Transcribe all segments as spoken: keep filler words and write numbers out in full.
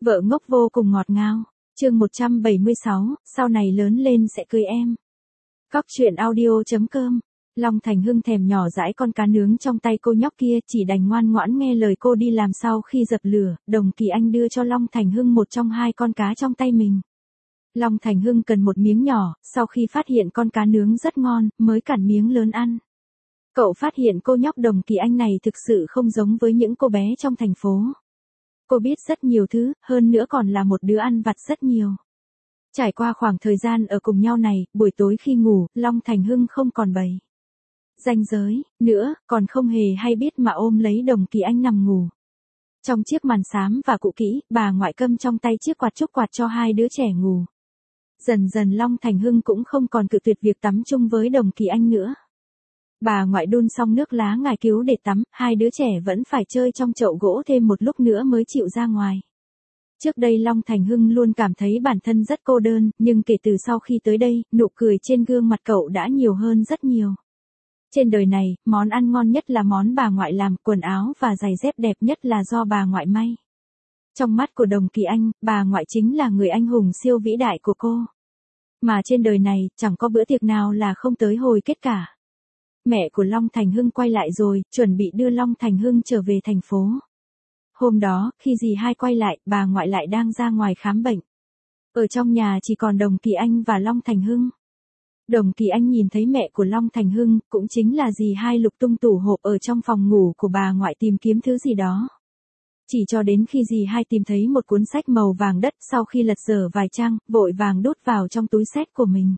Vợ ngốc vô cùng ngọt ngào. Chương một trăm bảy mươi sáu, sau này lớn lên sẽ cưới em. Cóc truyện audio chấm com. Long Thành Hưng thèm nhỏ dãi con cá nướng trong tay cô nhóc kia, chỉ đành ngoan ngoãn nghe lời cô đi làm. Sau khi dập lửa, Đồng Kỳ Anh đưa cho Long Thành Hưng một trong hai con cá trong tay mình. Long Thành Hưng cần một miếng nhỏ, sau khi phát hiện con cá nướng rất ngon, mới cản miếng lớn ăn. Cậu phát hiện cô nhóc Đồng Kỳ Anh này thực sự không giống với những cô bé trong thành phố. Cô biết rất nhiều thứ, hơn nữa còn là một đứa ăn vặt rất nhiều. Trải qua khoảng thời gian ở cùng nhau này, buổi tối khi ngủ, Long Thành Hưng không còn bày ranh giới nữa, còn không hề hay biết mà ôm lấy Đồng Kỳ Anh nằm ngủ. Trong chiếc màn xám và cũ kỹ, bà ngoại câm trong tay chiếc quạt trúc quạt cho hai đứa trẻ ngủ. Dần dần Long Thành Hưng cũng không còn cự tuyệt việc tắm chung với Đồng Kỳ Anh nữa. Bà ngoại đun xong nước lá ngải cứu để tắm, hai đứa trẻ vẫn phải chơi trong chậu gỗ thêm một lúc nữa mới chịu ra ngoài. Trước đây Long Thành Hưng luôn cảm thấy bản thân rất cô đơn, nhưng kể từ sau khi tới đây, nụ cười trên gương mặt cậu đã nhiều hơn rất nhiều. Trên đời này, món ăn ngon nhất là món bà ngoại làm, quần áo và giày dép đẹp nhất là do bà ngoại may. Trong mắt của Đồng Kỳ Anh, bà ngoại chính là người anh hùng siêu vĩ đại của cô. Mà trên đời này, chẳng có bữa tiệc nào là không tới hồi kết cả. Mẹ của Long Thành Hưng quay lại rồi, chuẩn bị đưa Long Thành Hưng trở về thành phố. Hôm đó, khi dì hai quay lại, bà ngoại lại đang ra ngoài khám bệnh. Ở trong nhà chỉ còn Đồng Kỳ Anh và Long Thành Hưng. Đồng Kỳ Anh nhìn thấy mẹ của Long Thành Hưng, cũng chính là dì hai lục tung tủ hộp ở trong phòng ngủ của bà ngoại tìm kiếm thứ gì đó. Chỉ cho đến khi dì hai tìm thấy một cuốn sách màu vàng đất, sau khi lật dở vài trang, vội vàng đút vào trong túi sách của mình.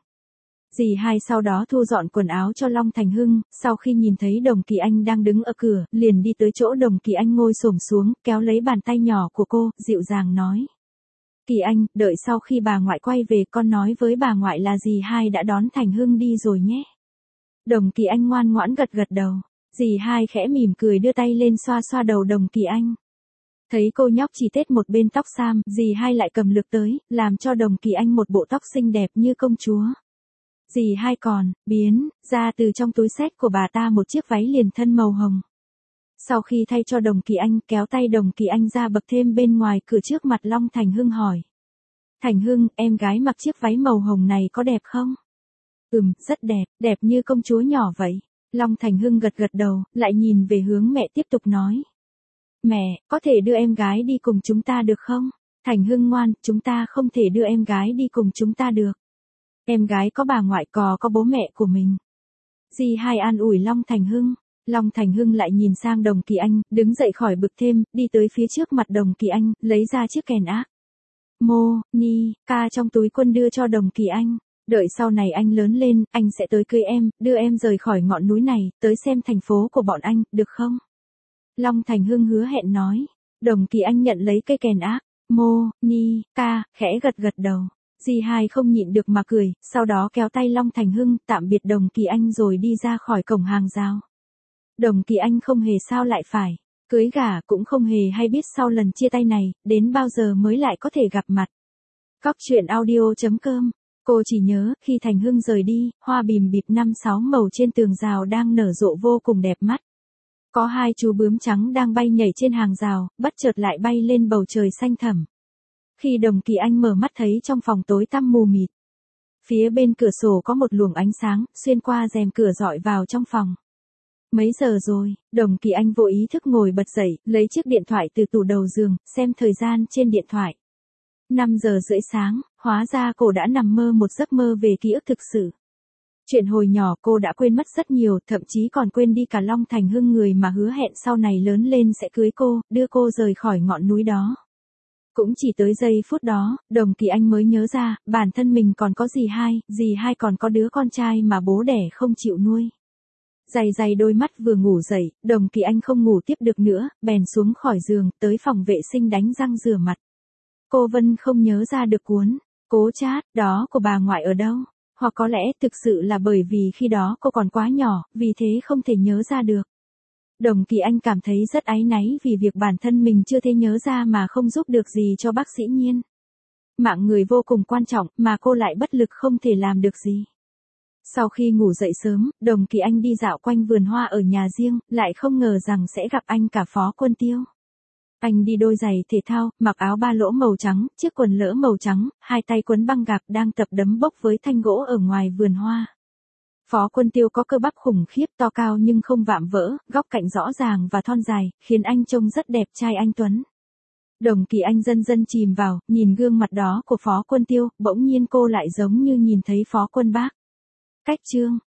Dì hai sau đó thu dọn quần áo cho Long Thành Hưng, sau khi nhìn thấy Đồng Kỳ Anh đang đứng ở cửa, liền đi tới chỗ Đồng Kỳ Anh ngồi xổm xuống, kéo lấy bàn tay nhỏ của cô, dịu dàng nói. Kỳ Anh, đợi sau khi bà ngoại quay về con nói với bà ngoại là dì hai đã đón Thành Hưng đi rồi nhé. Đồng Kỳ Anh ngoan ngoãn gật gật đầu. Dì hai khẽ mỉm cười đưa tay lên xoa xoa đầu Đồng Kỳ Anh. Thấy cô nhóc chỉ tết một bên tóc sam, dì hai lại cầm lược tới, làm cho Đồng Kỳ Anh một bộ tóc xinh đẹp như công chúa. Dì hai còn, biến, ra từ trong túi xách của bà ta một chiếc váy liền thân màu hồng. Sau khi thay cho Đồng Kỳ Anh, kéo tay Đồng Kỳ Anh ra bậc thêm bên ngoài cửa trước mặt Long Thành Hưng hỏi. Thành Hưng, em gái mặc chiếc váy màu hồng này có đẹp không? Ừm, rất đẹp, đẹp như công chúa nhỏ vậy. Long Thành Hưng gật gật đầu, lại nhìn về hướng mẹ tiếp tục nói. Mẹ, có thể đưa em gái đi cùng chúng ta được không? Thành Hưng ngoan, chúng ta không thể đưa em gái đi cùng chúng ta được. Em gái có bà ngoại cò có bố mẹ của mình. Dì hai an ủi Long Thành Hưng. Long Thành Hưng lại nhìn sang Đồng Kỳ Anh, đứng dậy khỏi bực thêm, đi tới phía trước mặt Đồng Kỳ Anh, lấy ra chiếc kèn ác. Mô, ni, ca trong túi quân đưa cho Đồng Kỳ Anh. Đợi sau này anh lớn lên, anh sẽ tới cưới em, đưa em rời khỏi ngọn núi này, tới xem thành phố của bọn anh, được không? Long Thành Hưng hứa hẹn nói. Đồng Kỳ Anh nhận lấy cây kèn ác. Mô, ni, ca, khẽ gật gật đầu. Dì hai không nhịn được mà cười, sau đó kéo tay Long Thành Hưng, tạm biệt Đồng Kỳ Anh rồi đi ra khỏi cổng hàng rào. Đồng Kỳ Anh không hề sao lại phải cưới gả, cũng không hề hay biết sau lần chia tay này, đến bao giờ mới lại có thể gặp mặt. Cóc truyện audio chấm com. Cô chỉ nhớ, khi Thành Hưng rời đi, hoa bìm bịp năm sáu màu trên tường rào đang nở rộ vô cùng đẹp mắt. Có hai chú bướm trắng đang bay nhảy trên hàng rào, bất chợt lại bay lên bầu trời xanh thẳm. Khi Đồng Kỳ Anh mở mắt thấy trong phòng tối tăm mù mịt. Phía bên cửa sổ có một luồng ánh sáng, xuyên qua rèm cửa dọi vào trong phòng. Mấy giờ rồi? Đồng Kỳ Anh vô ý thức ngồi bật dậy, lấy chiếc điện thoại từ tủ đầu giường, xem thời gian trên điện thoại. năm giờ rưỡi sáng, hóa ra cô đã nằm mơ một giấc mơ về ký ức thực sự. Chuyện hồi nhỏ cô đã quên mất rất nhiều, thậm chí còn quên đi cả Long Thành Hưng, người mà hứa hẹn sau này lớn lên sẽ cưới cô, đưa cô rời khỏi ngọn núi đó. Cũng chỉ tới giây phút đó, Đồng Kỳ Anh mới nhớ ra, bản thân mình còn có dì hai, dì hai còn có đứa con trai mà bố đẻ không chịu nuôi. Dày dày đôi mắt vừa ngủ dậy, Đồng Kỳ Anh không ngủ tiếp được nữa, bèn xuống khỏi giường, tới phòng vệ sinh đánh răng rửa mặt. Cô Vân không nhớ ra được cuốn Cố Chát đó của bà ngoại ở đâu, hoặc có lẽ thực sự là bởi vì khi đó cô còn quá nhỏ, vì thế không thể nhớ ra được. Đồng Kỳ Anh cảm thấy rất áy náy vì việc bản thân mình chưa thể nhớ ra mà không giúp được gì cho bác sĩ Nhiên. Mạng người vô cùng quan trọng mà cô lại bất lực không thể làm được gì. Sau khi ngủ dậy sớm, Đồng Kỳ Anh đi dạo quanh vườn hoa ở nhà riêng, lại không ngờ rằng sẽ gặp anh cả Phó Quân Tiêu. Anh đi đôi giày thể thao, mặc áo ba lỗ màu trắng, chiếc quần lỡ màu trắng, hai tay quấn băng gạc đang tập đấm bốc với thanh gỗ ở ngoài vườn hoa. Phó Quân Tiêu có cơ bắp khủng khiếp, to cao nhưng không vạm vỡ, góc cạnh rõ ràng và thon dài, khiến anh trông rất đẹp trai anh tuấn. Đồng Kỳ Anh dần dần chìm vào, nhìn gương mặt đó của Phó Quân Tiêu, bỗng nhiên cô lại giống như nhìn thấy Phó Quân Bác. Cách chương